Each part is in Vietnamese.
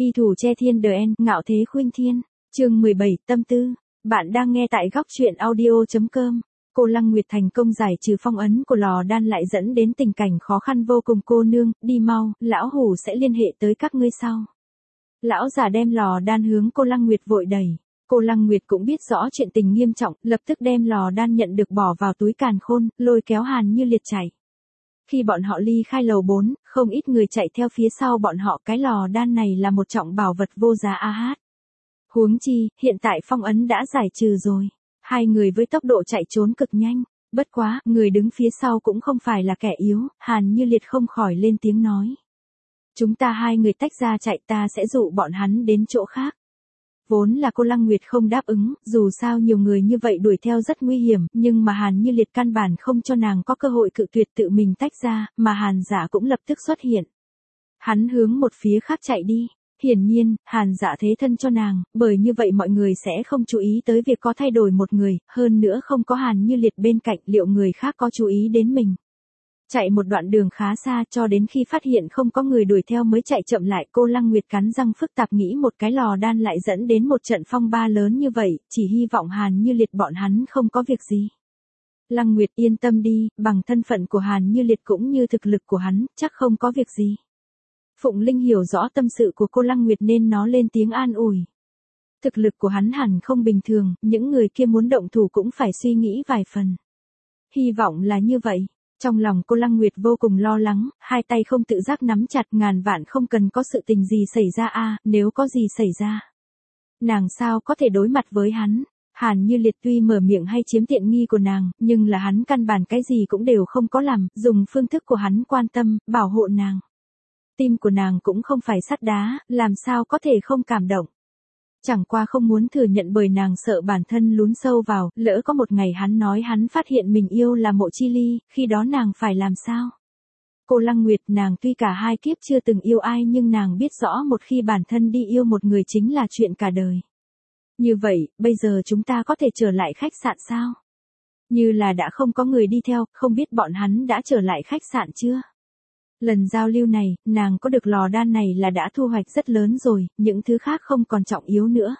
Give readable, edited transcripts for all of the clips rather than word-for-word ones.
Y thủ che thiên đờ en, ngạo thế khuynh thiên. Chương 17, tâm tư. Bạn đang nghe tại góc truyện audio.com. Cô Lăng Nguyệt thành công giải trừ phong ấn của lò đan lại dẫn đến tình cảnh khó khăn vô cùng. Cô nương, đi mau, lão hủ sẽ liên hệ tới các ngươi sau. Lão già đem lò đan hướng cô Lăng Nguyệt vội đẩy. Cô Lăng Nguyệt cũng biết rõ chuyện tình nghiêm trọng, lập tức đem lò đan nhận được bỏ vào túi càn khôn, lôi kéo Hàn Như Liệt chạy. Khi bọn họ ly khai lầu 4, không ít người chạy theo phía sau bọn họ. Cái lò đan này là một trọng bảo vật vô giá a hát. Huống chi, hiện tại phong ấn đã giải trừ rồi. Hai người với tốc độ chạy trốn cực nhanh. Bất quá, người đứng phía sau cũng không phải là kẻ yếu. Hàn Như Liệt không khỏi lên tiếng nói. Chúng ta hai người tách ra chạy, ta sẽ dụ bọn hắn đến chỗ khác. Vốn là cô Lăng Nguyệt không đáp ứng, dù sao nhiều người như vậy đuổi theo rất nguy hiểm, nhưng mà Hàn Như Liệt căn bản không cho nàng có cơ hội cự tuyệt, tự mình tách ra, mà Hàn Dạ cũng lập tức xuất hiện. Hắn hướng một phía khác chạy đi. Hiển nhiên, Hàn Dạ thế thân cho nàng, bởi như vậy mọi người sẽ không chú ý tới việc có thay đổi một người, hơn nữa không có Hàn Như Liệt bên cạnh, liệu người khác có chú ý đến mình. Chạy một đoạn đường khá xa cho đến khi phát hiện không có người đuổi theo mới chạy chậm lại. Cô Lăng Nguyệt cắn răng phức tạp nghĩ một cái lò đan lại dẫn đến một trận phong ba lớn như vậy, chỉ hy vọng Hàn Như Liệt bọn hắn không có việc gì. Lăng Nguyệt yên tâm đi, bằng thân phận của Hàn Như Liệt cũng như thực lực của hắn, chắc không có việc gì. Phụng Linh hiểu rõ tâm sự của cô Lăng Nguyệt nên nó lên tiếng an ủi. Thực lực của hắn hẳn không bình thường, những người kia muốn động thủ cũng phải suy nghĩ vài phần. Hy vọng là như vậy. Trong lòng cô Lăng Nguyệt vô cùng lo lắng, hai tay không tự giác nắm chặt, ngàn vạn không cần có sự tình gì xảy ra a, nếu có gì xảy ra. Nàng sao có thể đối mặt với hắn? Hàn Như Liệt tuy mở miệng hay chiếm tiện nghi của nàng, nhưng là hắn căn bản cái gì cũng đều không có làm, dùng phương thức của hắn quan tâm, bảo hộ nàng. Tim của nàng cũng không phải sắt đá, làm sao có thể không cảm động. Chẳng qua không muốn thừa nhận bởi nàng sợ bản thân lún sâu vào, lỡ có một ngày hắn nói hắn phát hiện mình yêu là Mộ Chi Ly, khi đó nàng phải làm sao? Cô Lăng Nguyệt, nàng tuy cả hai kiếp chưa từng yêu ai nhưng nàng biết rõ một khi bản thân đi yêu một người chính là chuyện cả đời. Như vậy, bây giờ chúng ta có thể trở lại khách sạn sao? Như là đã không có người đi theo, không biết bọn hắn đã trở lại khách sạn chưa? Lần giao lưu này, nàng có được lò đan này là đã thu hoạch rất lớn rồi, những thứ khác không còn trọng yếu nữa.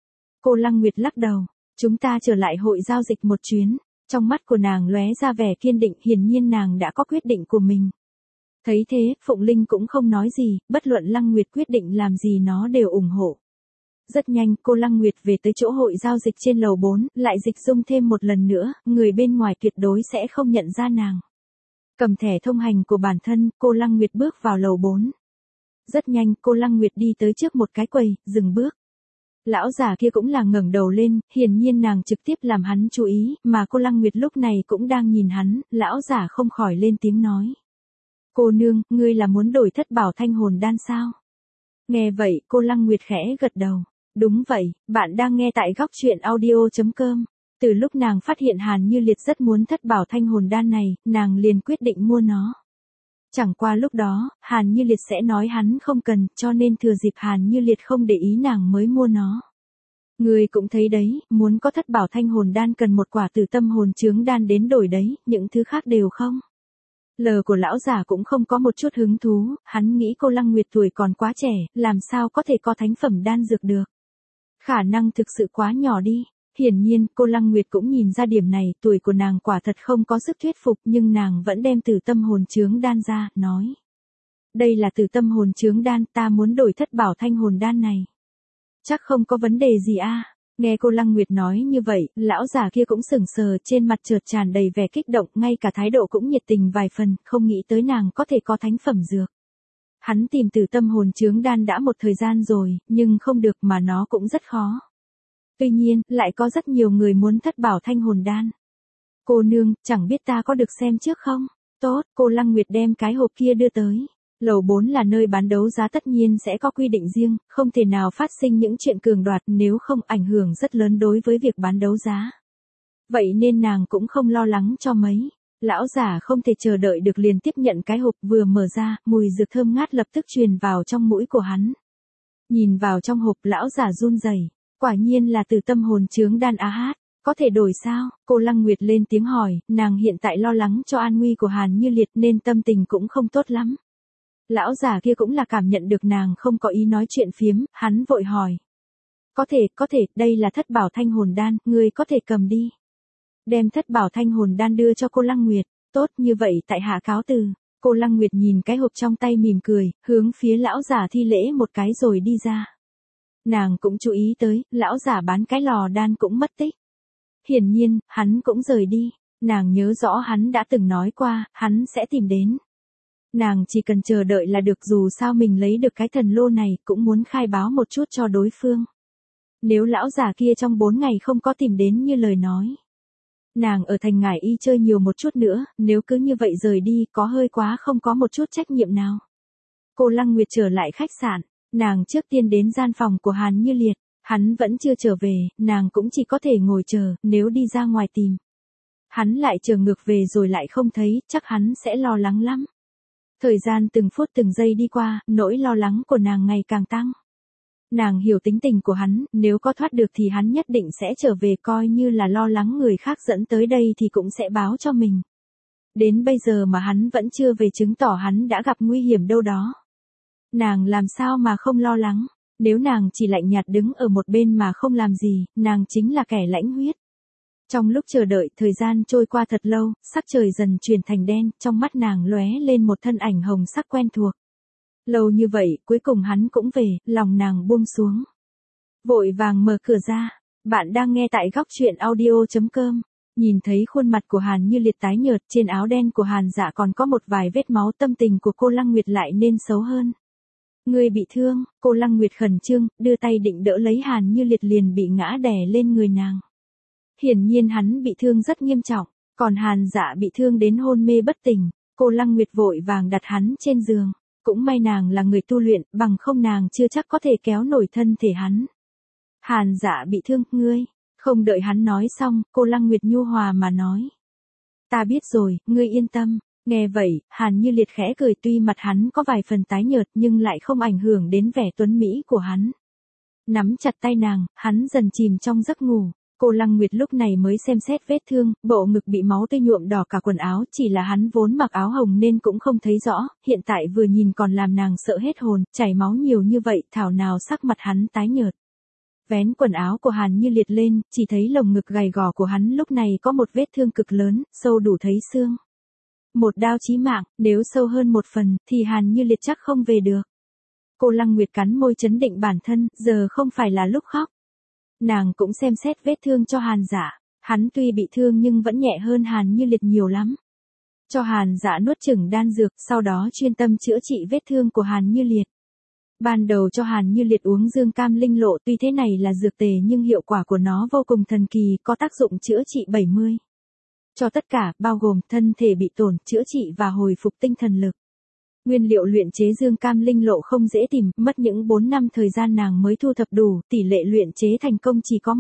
Cô Lăng Nguyệt lắc đầu, chúng ta trở lại hội giao dịch một chuyến, trong mắt của nàng lóe ra vẻ kiên định, hiển nhiên nàng đã có quyết định của mình. Thấy thế, Phụng Linh cũng không nói gì, bất luận Lăng Nguyệt quyết định làm gì nó đều ủng hộ. Rất nhanh, cô Lăng Nguyệt về tới chỗ hội giao dịch trên lầu 4, lại dịch dung thêm một lần nữa, người bên ngoài tuyệt đối sẽ không nhận ra nàng. Cầm thẻ thông hành của bản thân, cô Lăng Nguyệt bước vào lầu 4. Rất nhanh, cô Lăng Nguyệt đi tới trước một cái quầy, dừng bước. Lão già kia cũng là ngẩng đầu lên, hiển nhiên nàng trực tiếp làm hắn chú ý, mà cô Lăng Nguyệt lúc này cũng đang nhìn hắn, lão già không khỏi lên tiếng nói. Cô nương, ngươi là muốn đổi thất bảo thanh hồn đan sao? Nghe vậy, cô Lăng Nguyệt khẽ gật đầu. Đúng vậy, bạn đang nghe tại góc truyện audio.com. Từ lúc nàng phát hiện Hàn Như Liệt rất muốn thất bảo thanh hồn đan này, nàng liền quyết định mua nó. Chẳng qua lúc đó, Hàn Như Liệt sẽ nói hắn không cần, cho nên thừa dịp Hàn Như Liệt không để ý nàng mới mua nó. Người cũng thấy đấy, muốn có thất bảo thanh hồn đan cần một quả tử tâm hồn chướng đan đến đổi đấy, những thứ khác đều không. Lời của lão già cũng không có một chút hứng thú, hắn nghĩ cô Lăng Nguyệt tuổi còn quá trẻ, làm sao có thể có thánh phẩm đan dược được. Khả năng thực sự quá nhỏ đi. Hiển nhiên, cô Lăng Nguyệt cũng nhìn ra điểm này, tuổi của nàng quả thật không có sức thuyết phục nhưng nàng vẫn đem tử tâm hồn chướng đan ra, nói. Đây là tử tâm hồn chướng đan, ta muốn đổi thất bảo thanh hồn đan này. Chắc không có vấn đề gì a. Nghe cô Lăng Nguyệt nói như vậy, lão già kia cũng sững sờ, trên mặt chợt tràn đầy vẻ kích động, ngay cả thái độ cũng nhiệt tình vài phần, không nghĩ tới nàng có thể có thánh phẩm dược. Hắn tìm tử tâm hồn chướng đan đã một thời gian rồi, nhưng không được mà nó cũng rất khó. Tuy nhiên, lại có rất nhiều người muốn thất bảo thanh hồn đan. Cô nương, chẳng biết ta có được xem trước không? Tốt, cô Lăng Nguyệt đem cái hộp kia đưa tới. Lầu 4 là nơi bán đấu giá tất nhiên sẽ có quy định riêng, không thể nào phát sinh những chuyện cường đoạt nếu không ảnh hưởng rất lớn đối với việc bán đấu giá. Vậy nên nàng cũng không lo lắng cho mấy. Lão giả không thể chờ đợi được liền tiếp nhận cái hộp vừa mở ra, mùi dược thơm ngát lập tức truyền vào trong mũi của hắn. Nhìn vào trong hộp lão giả run rẩy. Quả nhiên là từ tâm hồn chướng đan a hát, có thể đổi sao? Cô Lăng Nguyệt lên tiếng hỏi, nàng hiện tại lo lắng cho an nguy của Hàn Như Liệt nên tâm tình cũng không tốt lắm. Lão già kia cũng là cảm nhận được nàng không có ý nói chuyện phiếm, hắn vội hỏi. Có thể, đây là thất bảo thanh hồn đan, ngươi có thể cầm đi. Đem thất bảo thanh hồn đan đưa cho cô Lăng Nguyệt, tốt như vậy tại hạ cáo từ. Cô Lăng Nguyệt nhìn cái hộp trong tay mỉm cười, hướng phía lão giả thi lễ một cái rồi đi ra. Nàng cũng chú ý tới, lão giả bán cái lò đan cũng mất tích. Hiển nhiên, hắn cũng rời đi, nàng nhớ rõ hắn đã từng nói qua, hắn sẽ tìm đến. Nàng chỉ cần chờ đợi là được, dù sao mình lấy được cái thần lô này cũng muốn khai báo một chút cho đối phương. Nếu lão già kia trong 4 ngày không có tìm đến như lời nói. Nàng ở thành Ngải Y chơi nhiều một chút nữa, nếu cứ như vậy rời đi có hơi quá không có một chút trách nhiệm nào. Cô Lăng Nguyệt trở lại khách sạn, nàng trước tiên đến gian phòng của Hàn Như Liệt, hắn vẫn chưa trở về, nàng cũng chỉ có thể ngồi chờ, nếu đi ra ngoài tìm. Hắn lại chờ ngược về rồi lại không thấy, chắc hắn sẽ lo lắng lắm. Thời gian từng phút từng giây đi qua, nỗi lo lắng của nàng ngày càng tăng. Nàng hiểu tính tình của hắn, nếu có thoát được thì hắn nhất định sẽ trở về, coi như là lo lắng người khác dẫn tới đây thì cũng sẽ báo cho mình. Đến bây giờ mà hắn vẫn chưa về chứng tỏ hắn đã gặp nguy hiểm đâu đó. Nàng làm sao mà không lo lắng, nếu nàng chỉ lạnh nhạt đứng ở một bên mà không làm gì, nàng chính là kẻ lãnh huyết. Trong lúc chờ đợi, thời gian trôi qua thật lâu, sắc trời dần chuyển thành đen, trong mắt nàng lóe lên một thân ảnh hồng sắc quen thuộc. Lâu như vậy, cuối cùng hắn cũng về, lòng nàng buông xuống. Vội vàng mở cửa ra, bạn đang nghe tại góc truyện audio.com. Nhìn thấy khuôn mặt của Hàn Như Liệt tái nhợt, trên áo đen của Hàn Dạ còn có một vài vết máu, tâm tình của cô Lăng Nguyệt lại nên xấu hơn. Người bị thương, cô Lăng Nguyệt khẩn trương, đưa tay định đỡ lấy Hàn Như Liệt liền bị ngã đè lên người nàng. Hiển nhiên hắn bị thương rất nghiêm trọng, còn Hàn Dạ bị thương đến hôn mê bất tỉnh, cô Lăng Nguyệt vội vàng đặt hắn trên giường. Cũng may nàng là người tu luyện, bằng không nàng chưa chắc có thể kéo nổi thân thể hắn. Hàn Dạ bị thương, ngươi. Không đợi hắn nói xong, cô Lăng Nguyệt nhu hòa mà nói. Ta biết rồi, ngươi yên tâm. Nghe vậy, Hàn Như Liệt khẽ cười, tuy mặt hắn có vài phần tái nhợt nhưng lại không ảnh hưởng đến vẻ tuấn mỹ của hắn. Nắm chặt tay nàng, hắn dần chìm trong giấc ngủ. Cô Lăng Nguyệt lúc này mới xem xét vết thương, bộ ngực bị máu tươi nhuộm đỏ cả quần áo, chỉ là hắn vốn mặc áo hồng nên cũng không thấy rõ, hiện tại vừa nhìn còn làm nàng sợ hết hồn, chảy máu nhiều như vậy, thảo nào sắc mặt hắn tái nhợt. Vén quần áo của Hàn Như Liệt lên, chỉ thấy lồng ngực gầy gò của hắn lúc này có một vết thương cực lớn, sâu đủ thấy xương. Một đao chí mạng, nếu sâu hơn một phần, thì Hàn Như Liệt chắc không về được. Cô Lăng Nguyệt cắn môi trấn định bản thân, giờ không phải là lúc khóc. Nàng cũng xem xét vết thương cho Hàn Dạ, hắn tuy bị thương nhưng vẫn nhẹ hơn Hàn Như Liệt nhiều lắm. Cho Hàn Dạ nuốt chửng đan dược, sau đó chuyên tâm chữa trị vết thương của Hàn Như Liệt. Ban đầu cho Hàn Như Liệt uống dương cam linh lộ, tuy thế này là dược tề nhưng hiệu quả của nó vô cùng thần kỳ, có tác dụng chữa trị 70. Cho tất cả, bao gồm thân thể bị tổn, chữa trị và hồi phục tinh thần lực. Nguyên liệu luyện chế dương cam linh lộ không dễ tìm, mất những 4 năm thời gian nàng mới thu thập đủ, tỷ lệ luyện chế thành công chỉ có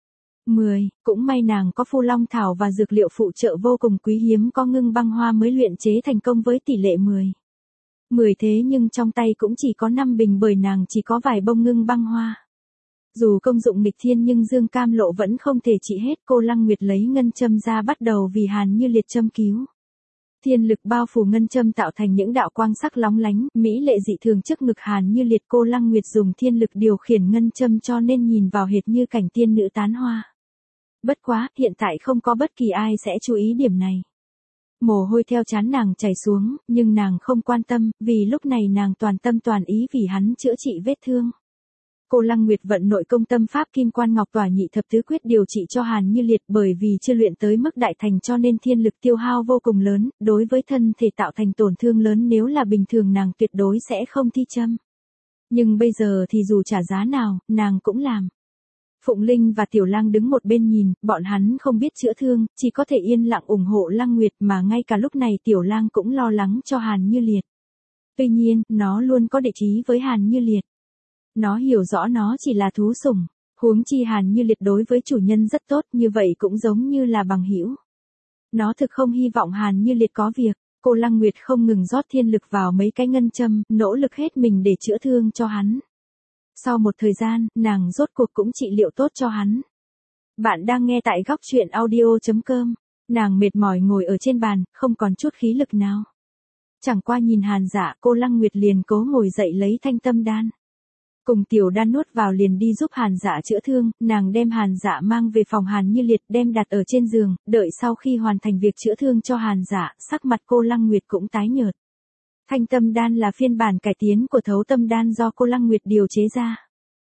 1/10, cũng may nàng có Phu Long thảo và dược liệu phụ trợ vô cùng quý hiếm, có ngưng băng hoa mới luyện chế thành công với tỷ lệ 10/10, thế nhưng trong tay cũng chỉ có 5 bình bởi nàng chỉ có vài bông ngưng băng hoa. Dù công dụng nghịch thiên nhưng dương cam lộ vẫn không thể trị hết, cô Lăng Nguyệt lấy ngân châm ra bắt đầu vì Hàn Như Liệt châm cứu. Thiên lực bao phủ ngân châm tạo thành những đạo quang sắc lóng lánh, mỹ lệ dị thường trước ngực Hàn Như Liệt, cô Lăng Nguyệt dùng thiên lực điều khiển ngân châm cho nên nhìn vào hệt như cảnh tiên nữ tán hoa. Bất quá, hiện tại không có bất kỳ ai sẽ chú ý điểm này. Mồ hôi theo trán nàng chảy xuống, nhưng nàng không quan tâm, vì lúc này nàng toàn tâm toàn ý vì hắn chữa trị vết thương. Cô Lăng Nguyệt vận nội công tâm pháp Kim Quan Ngọc Tỏa Nhị Thập Tứ Quyết điều trị cho Hàn Như Liệt, bởi vì chưa luyện tới mức đại thành cho nên thiên lực tiêu hao vô cùng lớn, đối với thân thể tạo thành tổn thương lớn, nếu là bình thường nàng tuyệt đối sẽ không thi châm. Nhưng bây giờ thì dù trả giá nào, nàng cũng làm. Phụng Linh và Tiểu Lang đứng một bên nhìn, bọn hắn không biết chữa thương, chỉ có thể yên lặng ủng hộ Lăng Nguyệt, mà ngay cả lúc này Tiểu Lang cũng lo lắng cho Hàn Như Liệt. Tuy nhiên, nó luôn có địch ý với Hàn Như Liệt. Nó hiểu rõ nó chỉ là thú sủng, huống chi Hàn Như Liệt đối với chủ nhân rất tốt, như vậy cũng giống như là bằng hữu. Nó thực không hy vọng Hàn Như Liệt có việc. Cô Lăng Nguyệt không ngừng rót thiên lực vào mấy cái ngân châm, nỗ lực hết mình để chữa thương cho hắn. Sau một thời gian, nàng rốt cuộc cũng trị liệu tốt cho hắn. Bạn đang nghe tại góc truyện audio.com. Nàng mệt mỏi ngồi ở trên bàn, không còn chút khí lực nào. Chẳng qua nhìn Hàn Dạ, cô Lăng Nguyệt liền cố ngồi dậy lấy thanh tâm đan. Cùng tiểu đan nuốt vào liền đi giúp Hàn Dạ chữa thương, nàng đem Hàn Dạ mang về phòng Hàn Như Liệt đem đặt ở trên giường, đợi sau khi hoàn thành việc chữa thương cho Hàn Dạ, sắc mặt cô Lăng Nguyệt cũng tái nhợt. Thanh tâm đan là phiên bản cải tiến của thấu tâm đan do cô Lăng Nguyệt điều chế ra.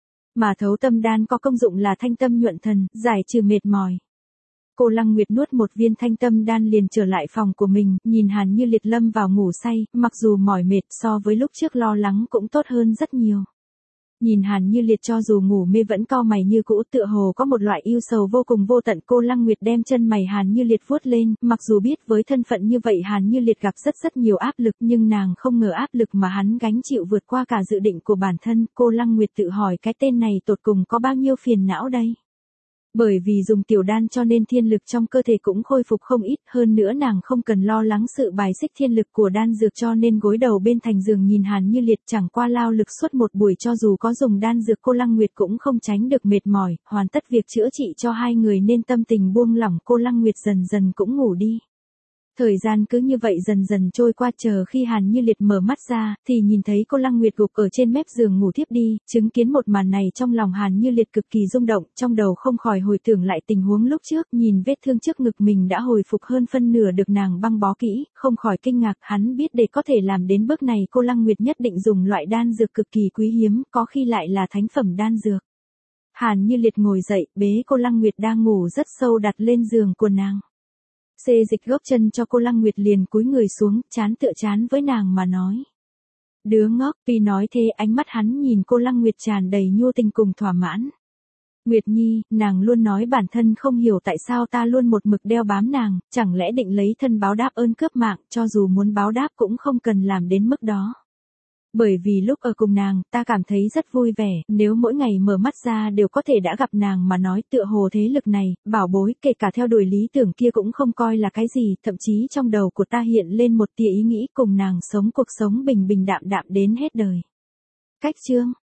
Mà thấu tâm đan có công dụng là thanh tâm nhuận thần, giải trừ mệt mỏi. Cô Lăng Nguyệt nuốt một viên thanh tâm đan liền trở lại phòng của mình, nhìn Hàn Như Liệt lâm vào ngủ say, mặc dù mỏi mệt so với lúc trước lo lắng cũng tốt hơn rất nhiều. Nhìn Hàn Như Liệt cho dù ngủ mê vẫn cau mày như cũ, tựa hồ có một loại ưu sầu vô cùng vô tận. Cô Lăng Nguyệt đem chân mày Hàn Như Liệt vuốt lên, mặc dù biết với thân phận như vậy Hàn Như Liệt gặp rất nhiều áp lực, nhưng nàng không ngờ áp lực mà hắn gánh chịu vượt qua cả dự định của bản thân. Cô Lăng Nguyệt tự hỏi cái tên này tột cùng có bao nhiêu phiền não đây? Bởi vì dùng tiểu đan cho nên thiên lực trong cơ thể cũng khôi phục không ít, hơn nữa nàng không cần lo lắng sự bài xích thiên lực của đan dược, cho nên gối đầu bên thành giường nhìn Hàn Như Liệt chẳng qua lao lực suốt một buổi, cho dù có dùng đan dược cô Lăng Nguyệt cũng không tránh được mệt mỏi. Hoàn tất việc chữa trị cho hai người nên tâm tình buông lỏng, cô Lăng Nguyệt dần dần cũng ngủ đi. Thời gian cứ như vậy dần dần trôi qua, chờ khi Hàn Như Liệt mở mắt ra, thì nhìn thấy cô Lăng Nguyệt gục ở trên mép giường ngủ thiếp đi. Chứng kiến một màn này trong lòng Hàn Như Liệt cực kỳ rung động, trong đầu không khỏi hồi tưởng lại tình huống lúc trước, nhìn vết thương trước ngực mình đã hồi phục hơn phân nửa được nàng băng bó kỹ, không khỏi kinh ngạc. Hắn biết để có thể làm đến bước này cô Lăng Nguyệt nhất định dùng loại đan dược cực kỳ quý hiếm, có khi lại là thánh phẩm đan dược. Hàn Như Liệt ngồi dậy, bế cô Lăng Nguyệt đang ngủ rất sâu đặt lên giường của nàng. Xê dịch gót chân cho cô Lăng Nguyệt liền cúi người xuống, chán tựa chán với nàng mà nói. Đứa ngốc, vì nói thế ánh mắt hắn nhìn cô Lăng Nguyệt tràn đầy nhu tình cùng thỏa mãn. Nguyệt Nhi, nàng luôn nói bản thân không hiểu tại sao ta luôn một mực đeo bám nàng, chẳng lẽ định lấy thân báo đáp ơn cướp mạng, cho dù muốn báo đáp cũng không cần làm đến mức đó. Bởi vì lúc ở cùng nàng, ta cảm thấy rất vui vẻ, nếu mỗi ngày mở mắt ra đều có thể đã gặp nàng mà nói, tựa hồ thế lực này, bảo bối, kể cả theo đuổi lý tưởng kia cũng không coi là cái gì, thậm chí trong đầu của ta hiện lên một tia ý nghĩ cùng nàng sống cuộc sống bình bình đạm đạm đến hết đời. Cách chương